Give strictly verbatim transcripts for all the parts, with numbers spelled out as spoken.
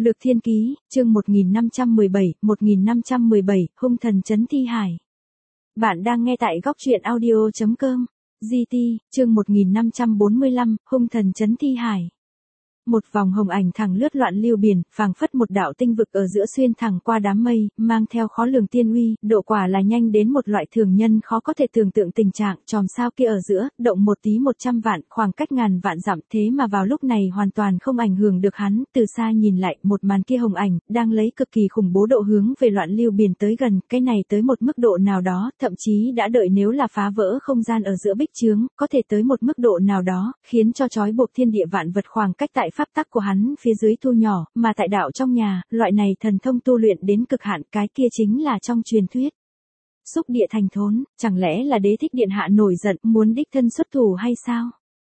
Lược Thiên Ký, chương một nghìn năm trăm mười bảy, một nghìn năm trăm mười bảy, hung thần trấn Thi Hải. Bạn đang nghe tại góc truyện audio chấm com. giê tê, chương một nghìn năm trăm bốn mươi lăm, hung thần trấn Thi Hải. Một vòng hồng ảnh thẳng lướt loạn lưu biển, phảng phất một đạo tinh vực ở giữa xuyên thẳng qua đám mây, mang theo khó lường tiên uy, độ quả là nhanh đến một loại thường nhân khó có thể tưởng tượng tình trạng, chòm sao kia ở giữa, động một tí một trăm vạn, khoảng cách ngàn vạn dặm, thế mà vào lúc này hoàn toàn không ảnh hưởng được hắn, từ xa nhìn lại, một màn kia hồng ảnh, đang lấy cực kỳ khủng bố độ hướng về loạn lưu biển tới gần, cái này tới một mức độ nào đó, thậm chí đã đợi nếu là phá vỡ không gian ở giữa bích chướng, có thể tới một mức độ nào đó, khiến cho trói buộc thiên địa vạn vật khoảng cách tại pháp tắc của hắn phía dưới thu nhỏ, mà tại đạo trong nhà, loại này thần thông tu luyện đến cực hạn, cái kia chính là trong truyền thuyết. Xúc địa thành thốn, chẳng lẽ là đế thích điện hạ nổi giận, muốn đích thân xuất thủ hay sao?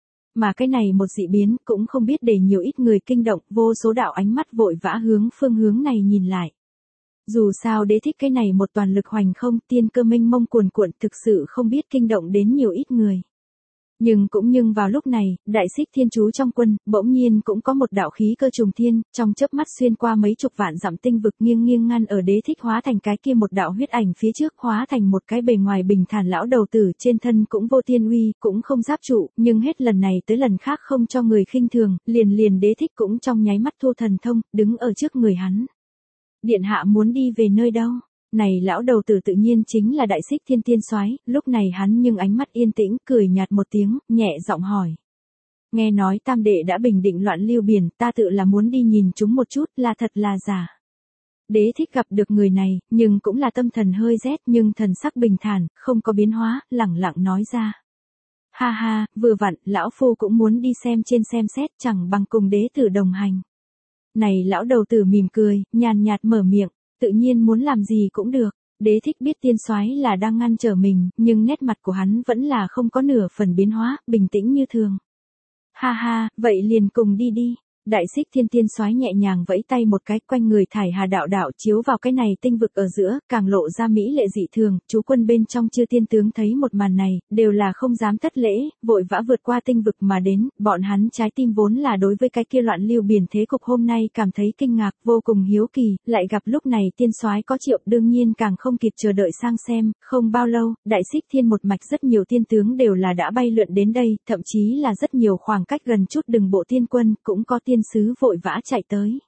Mà cái này một dị biến, cũng không biết để nhiều ít người kinh động, vô số đạo ánh mắt vội vã hướng phương hướng này nhìn lại. Dù sao đế thích cái này một toàn lực hoành không, tiên cơ mênh mông cuồn cuộn, thực sự không biết kinh động đến nhiều ít người. Nhưng cũng nhưng vào lúc này, đại xích thiên chú trong quân, bỗng nhiên cũng có một đạo khí cơ trùng thiên, trong chớp mắt xuyên qua mấy chục vạn dặm tinh vực nghiêng nghiêng ngăn ở đế thích hóa thành cái kia một đạo huyết ảnh phía trước, hóa thành một cái bề ngoài bình thản lão đầu tử, trên thân cũng vô tiên uy, cũng không giáp trụ, nhưng hết lần này tới lần khác không cho người khinh thường, liền liền đế thích cũng trong nháy mắt thu thần thông, đứng ở trước người hắn. Điện hạ muốn đi về nơi đâu? Này lão đầu tử tự nhiên chính là đại xích thiên tiên soái, lúc này hắn nhưng ánh mắt yên tĩnh, cười nhạt một tiếng, nhẹ giọng hỏi. Nghe nói tam đệ đã bình định loạn lưu biển, ta tự là muốn đi nhìn chúng một chút, là thật là giả. Đế thích gặp được người này, nhưng cũng là tâm thần hơi rét, nhưng thần sắc bình thản, không có biến hóa, lẳng lặng nói ra. Ha ha, vừa vặn, lão phu cũng muốn đi xem trên xem xét, chẳng bằng cùng đế tử đồng hành. Này lão đầu tử mỉm cười, nhàn nhạt mở miệng. Tự nhiên muốn làm gì cũng được, đế thích biết tiên soái là đang ngăn trở mình, nhưng nét mặt của hắn vẫn là không có nửa phần biến hóa, bình tĩnh như thường. Ha ha, vậy liền cùng đi đi. Đại xích thiên tiên soái nhẹ nhàng vẫy tay một cái, quanh người thải hà đạo đạo chiếu vào cái này tinh vực ở giữa, càng lộ ra mỹ lệ dị thường, chú quân bên trong chư tiên tướng thấy một màn này, đều là không dám thất lễ, vội vã vượt qua tinh vực mà đến, bọn hắn trái tim vốn là đối với cái kia loạn lưu biển thế cục hôm nay cảm thấy kinh ngạc, vô cùng hiếu kỳ, lại gặp lúc này tiên soái có triệu, đương nhiên càng không kịp chờ đợi sang xem, không bao lâu, đại xích thiên một mạch rất nhiều tiên tướng đều là đã bay lượn đến đây, thậm chí là rất nhiều khoảng cách gần chút đừng bộ tiên quân, cũng có tiên sứ vội vã chạy tới.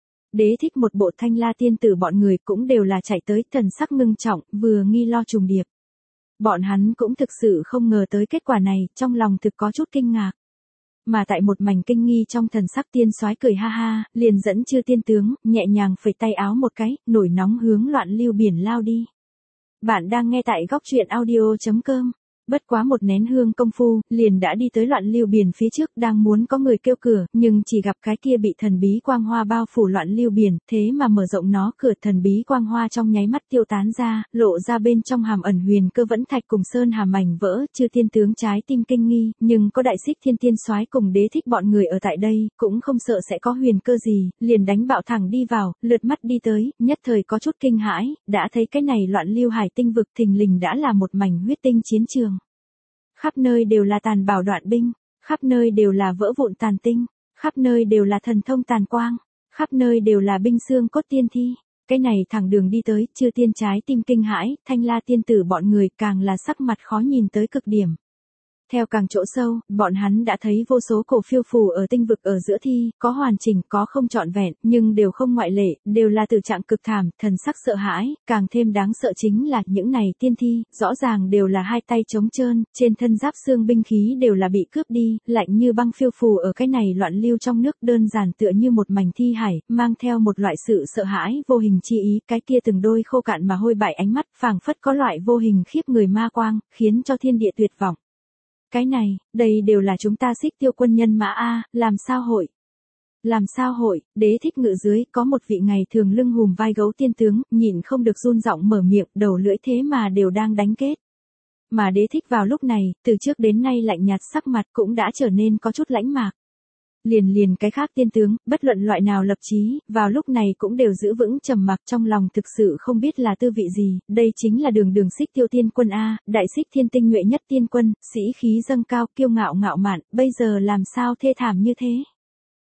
Đế thích một bộ thanh la tiên tử bọn người cũng đều là chạy tới, thần sắc ngưng trọng, vừa nghi lo trùng điệp. Bọn hắn cũng thực sự không ngờ tới kết quả này, trong lòng thực có chút kinh ngạc. Mà tại một mảnh kinh nghi trong thần sắc tiên soái cười ha ha, liền dẫn chư tiên tướng, nhẹ nhàng phẩy tay áo một cái, nổi nóng hướng loạn lưu biển lao đi. Bạn đang nghe tại góc truyện audio chấm com. Bất quá một nén hương công phu, liền đã đi tới loạn lưu biển phía trước, đang muốn có người kêu cửa, nhưng chỉ gặp cái kia bị thần bí quang hoa bao phủ loạn lưu biển, thế mà mở rộng nó, cửa thần bí quang hoa trong nháy mắt tiêu tán ra, lộ ra bên trong hàm ẩn huyền cơ vẫn thạch cùng sơn hàm mảnh vỡ, chư tiên tướng trái tim kinh nghi, nhưng có đại xích thiên tiên soái cùng đế thích bọn người ở tại đây, cũng không sợ sẽ có huyền cơ gì, liền đánh bạo thẳng đi vào, lượt mắt đi tới, nhất thời có chút kinh hãi, đã thấy cái này loạn lưu hải tinh vực thình lình đã là một mảnh huyết tinh chiến trường. Khắp nơi đều là tàn bảo đoạn binh, khắp nơi đều là vỡ vụn tàn tinh, khắp nơi đều là thần thông tàn quang, khắp nơi đều là binh xương cốt tiên thi. Cái này thẳng đường đi tới, chư tiên trái tim kinh hãi, thanh la tiên tử bọn người càng là sắc mặt khó nhìn tới cực điểm. Theo càng chỗ sâu, bọn hắn đã thấy vô số cổ phiêu phù ở tinh vực ở giữa thi, có hoàn chỉnh, có không trọn vẹn, nhưng đều không ngoại lệ, đều là tử trạng cực thảm, thần sắc sợ hãi, càng thêm đáng sợ chính là những này tiên thi, rõ ràng đều là hai tay trống trơn, trên thân giáp xương binh khí đều là bị cướp đi, lạnh như băng phiêu phù ở cái này loạn lưu trong nước, đơn giản tựa như một mảnh thi hải, mang theo một loại sự sợ hãi vô hình chi ý, cái kia từng đôi khô cạn mà hôi bại ánh mắt, phảng phất có loại vô hình khiếp người ma quang, khiến cho thiên địa tuyệt vọng. Cái này, đây đều là chúng ta xích tiêu quân nhân mã a, làm sao hội? Làm sao hội, đế thích ngự dưới, có một vị ngày thường lưng hùm vai gấu tiên tướng, nhìn không được run giọng mở miệng, đầu lưỡi thế mà đều đang đánh kết. Mà đế thích vào lúc này, từ trước đến nay lạnh nhạt sắc mặt cũng đã trở nên có chút lãnh mạc. Liền liền cái khác tiên tướng, bất luận loại nào lập chí, vào lúc này cũng đều giữ vững trầm mặc, trong lòng thực sự không biết là tư vị gì, đây chính là đường đường xích tiêu tiên quân A, đại xích thiên tinh nhuệ nhất tiên quân, sĩ khí dâng cao, kiêu ngạo ngạo mạn, bây giờ làm sao thê thảm như thế.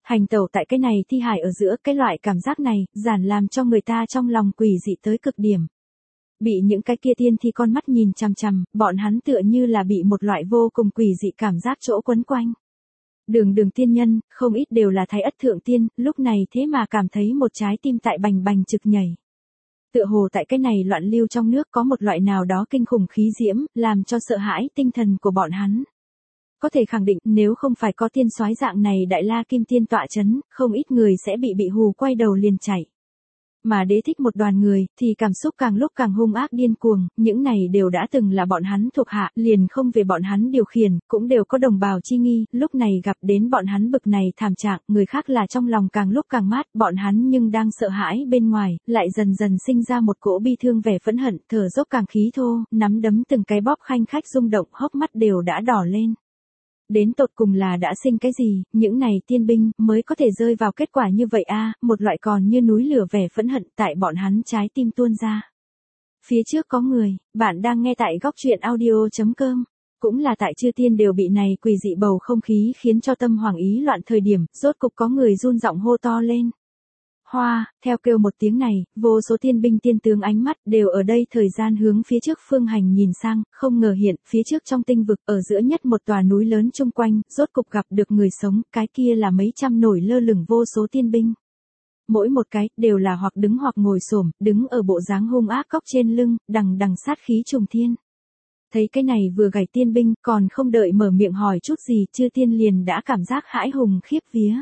Hành tẩu tại cái này thi hài ở giữa, cái loại cảm giác này, giản làm cho người ta trong lòng quỷ dị tới cực điểm. Bị những cái kia tiên thi con mắt nhìn chằm chằm, bọn hắn tựa như là bị một loại vô cùng quỷ dị cảm giác chỗ quấn quanh. Đường đường tiên nhân, không ít đều là thái ất thượng tiên, lúc này thế mà cảm thấy một trái tim tại bành bành trực nhảy. Tựa hồ tại cái này loạn lưu trong nước có một loại nào đó kinh khủng khí diễm, làm cho sợ hãi tinh thần của bọn hắn. Có thể khẳng định, nếu không phải có tiên soái dạng này đại la kim tiên tọa chấn, không ít người sẽ bị bị hù quay đầu liền chạy. Mà đế thích một đoàn người, thì cảm xúc càng lúc càng hung ác điên cuồng, những này đều đã từng là bọn hắn thuộc hạ, liền không về bọn hắn điều khiển, cũng đều có đồng bào chi nghi, lúc này gặp đến bọn hắn bực này thảm trạng, người khác là trong lòng càng lúc càng mát, bọn hắn nhưng đang sợ hãi bên ngoài, lại dần dần sinh ra một cỗ bi thương vẻ phẫn hận, thở dốc càng khí thô, nắm đấm từng cái bóp khanh khách rung động, hốc mắt đều đã đỏ lên. Đến tột cùng là đã sinh cái gì, những này tiên binh mới có thể rơi vào kết quả như vậy a, một loại còn như núi lửa vẻ phẫn hận tại bọn hắn trái tim tuôn ra. Phía trước có người, bạn đang nghe tại góc truyện audio chấm com, cũng là tại chư tiên đều bị này quỷ dị bầu không khí khiến cho tâm hoàng ý loạn thời điểm, rốt cục có người run giọng hô to lên. Hoa, theo kêu một tiếng này, vô số tiên binh tiên tướng ánh mắt đều ở đây thời gian hướng phía trước phương hành nhìn sang, không ngờ hiện, phía trước trong tinh vực, ở giữa nhất một tòa núi lớn chung quanh, rốt cục gặp được người sống, cái kia là mấy trăm nổi lơ lửng vô số tiên binh. Mỗi một cái, đều là hoặc đứng hoặc ngồi xổm, đứng ở bộ dáng hung ác cóc trên lưng, đằng đằng sát khí trùng thiên. Thấy cái này vừa gảy tiên binh, còn không đợi mở miệng hỏi chút gì, chư tiên liền đã cảm giác hãi hùng khiếp vía.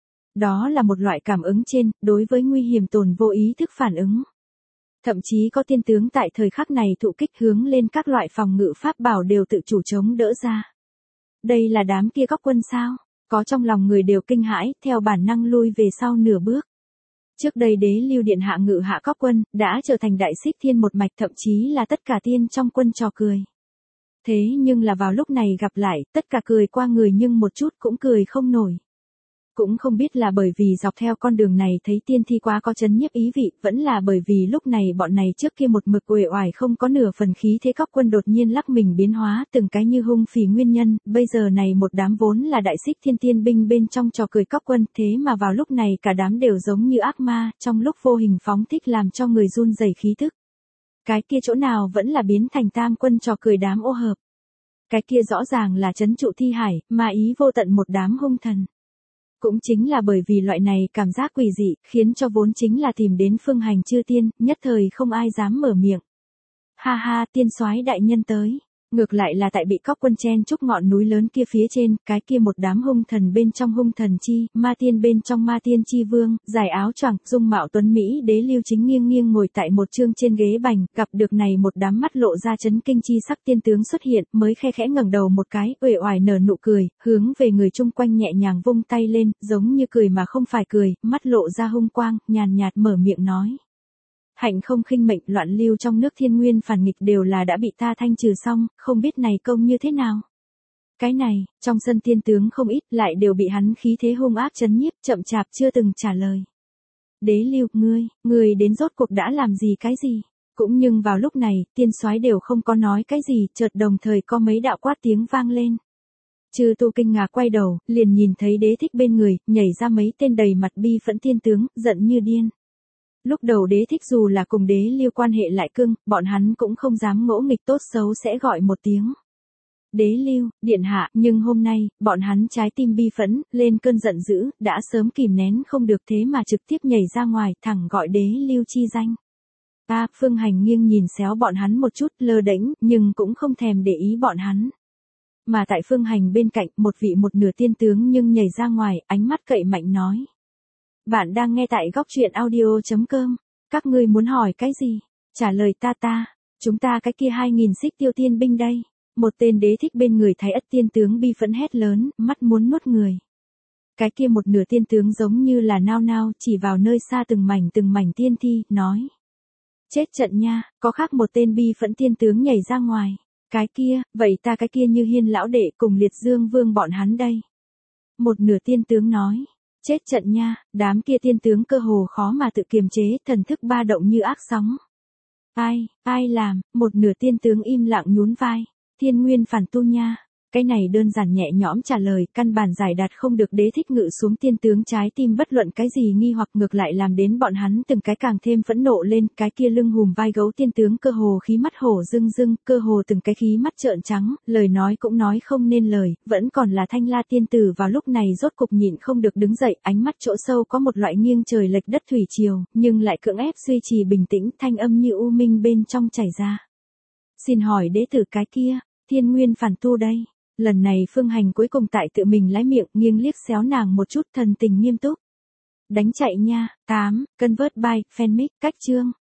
Đó là một loại cảm ứng trên, đối với nguy hiểm tồn vô ý thức phản ứng. Thậm chí có tiên tướng tại thời khắc này thụ kích hướng lên các loại phòng ngự pháp bảo đều tự chủ chống đỡ ra. Đây là đám kia góc quân sao? Có trong lòng người đều kinh hãi, theo bản năng lui về sau nửa bước. Trước đây đế lưu điện hạ ngự hạ cóc quân, đã trở thành đại xích thiên một mạch, thậm chí là tất cả tiên trong quân trò cười. Thế nhưng là vào lúc này gặp lại, tất cả cười qua người nhưng một chút cũng cười không nổi. Cũng không biết là bởi vì dọc theo con đường này thấy tiên thi quá có chấn nhiếp ý vị, vẫn là bởi vì lúc này bọn này trước kia một mực uể oải không có nửa phần khí thế cóc quân đột nhiên lắc mình biến hóa, từng cái như hung phỉ nguyên nhân, bây giờ này một đám vốn là đại xích thiên tiên binh bên trong trò cười cóc quân, thế mà vào lúc này cả đám đều giống như ác ma, trong lúc vô hình phóng thích làm cho người run rẩy khí thức. Cái kia chỗ nào vẫn là biến thành tam quân trò cười đám ô hợp. Cái kia rõ ràng là trấn trụ thi hải, mà ý vô tận một đám hung thần. Cũng chính là bởi vì loại này cảm giác quỷ dị, khiến cho vốn chính là tìm đến phương hành chư tiên, nhất thời không ai dám mở miệng. Ha ha, tiên soái đại nhân tới. Ngược lại là tại bị cóc quân chen chúc ngọn núi lớn kia phía trên, cái kia một đám hung thần bên trong hung thần chi, ma tiên bên trong ma tiên chi vương, dài áo choàng, dung mạo tuấn Mỹ đế lưu chính nghiêng nghiêng ngồi tại một chương trên ghế bành, gặp được này một đám mắt lộ ra chấn kinh chi sắc tiên tướng xuất hiện, mới khe khẽ ngẩng đầu một cái, uể oải nở nụ cười, hướng về người chung quanh nhẹ nhàng vung tay lên, giống như cười mà không phải cười, mắt lộ ra hung quang, nhàn nhạt mở miệng nói. Hạnh không khinh mệnh, loạn lưu trong nước thiên nguyên phản nghịch đều là đã bị ta thanh trừ xong, không biết này công như thế nào. Cái này, trong sân tiên tướng không ít, lại đều bị hắn khí thế hung ác chấn nhiếp, chậm chạp chưa từng trả lời. Đế lưu, ngươi, ngươi đến rốt cuộc đã làm gì cái gì? Cũng nhưng vào lúc này, tiên soái đều không có nói cái gì, chợt đồng thời có mấy đạo quát tiếng vang lên. Chư tu kinh ngạc quay đầu, liền nhìn thấy đế thích bên người, nhảy ra mấy tên đầy mặt bi phẫn tiên tướng, giận như điên. Lúc đầu đế thích dù là cùng đế lưu quan hệ lại cưng, bọn hắn cũng không dám ngỗ nghịch tốt xấu sẽ gọi một tiếng. Đế lưu, điện hạ, nhưng hôm nay, bọn hắn trái tim bi phẫn, lên cơn giận dữ, đã sớm kìm nén không được thế mà trực tiếp nhảy ra ngoài, thẳng gọi đế lưu chi danh. Ta, phương hành nghiêng nhìn xéo bọn hắn một chút, lơ đễnh, nhưng cũng không thèm để ý bọn hắn. Mà tại phương hành bên cạnh, một vị một nửa tiên tướng nhưng nhảy ra ngoài, ánh mắt cậy mạnh nói. Bạn đang nghe tại góc truyện audio chấm com, các ngươi muốn hỏi cái gì? Trả lời ta ta, chúng ta cái kia hai nghìn xích tiêu tiên binh đây. Một tên đế thích bên người thái ất tiên tướng bi phẫn hét lớn, mắt muốn nuốt người. Cái kia một nửa tiên tướng giống như là nao nao, chỉ vào nơi xa từng mảnh từng mảnh tiên thi, nói. Chết trận nha, có khác một tên bi phẫn tiên tướng nhảy ra ngoài. Cái kia, vậy ta cái kia như hiên lão đệ cùng liệt dương vương bọn hắn đây. Một nửa tiên tướng nói. Chết trận nha, đám kia tiên tướng cơ hồ khó mà tự kiềm chế, thần thức ba động như ác sóng. Ai, ai làm, một nửa tiên tướng im lặng nhún vai. Thiên nguyên phản tu nha. Cái này đơn giản nhẹ nhõm trả lời, căn bản giải đạt không được Đế Thích Ngự xuống tiên tướng trái tim bất luận cái gì nghi hoặc, ngược lại làm đến bọn hắn từng cái càng thêm phẫn nộ lên. Cái kia lưng hùm vai gấu tiên tướng cơ hồ khí mắt hổ rưng rưng, cơ hồ từng cái khí mắt trợn trắng, lời nói cũng nói không nên lời, vẫn còn là Thanh La tiên tử vào lúc này rốt cục nhịn không được đứng dậy, ánh mắt chỗ sâu có một loại nghiêng trời lệch đất thủy triều, nhưng lại cưỡng ép duy trì bình tĩnh, thanh âm như u minh bên trong chảy ra. Xin hỏi đế tử cái kia, Thiên Nguyên phản tu đây. Lần này Phương Hành cuối cùng tại tự mình lái miệng, nghiêng liếc xéo nàng một chút, thần tình nghiêm túc. Đánh chạy nha. tám. Convert by, fanmic, cách chương.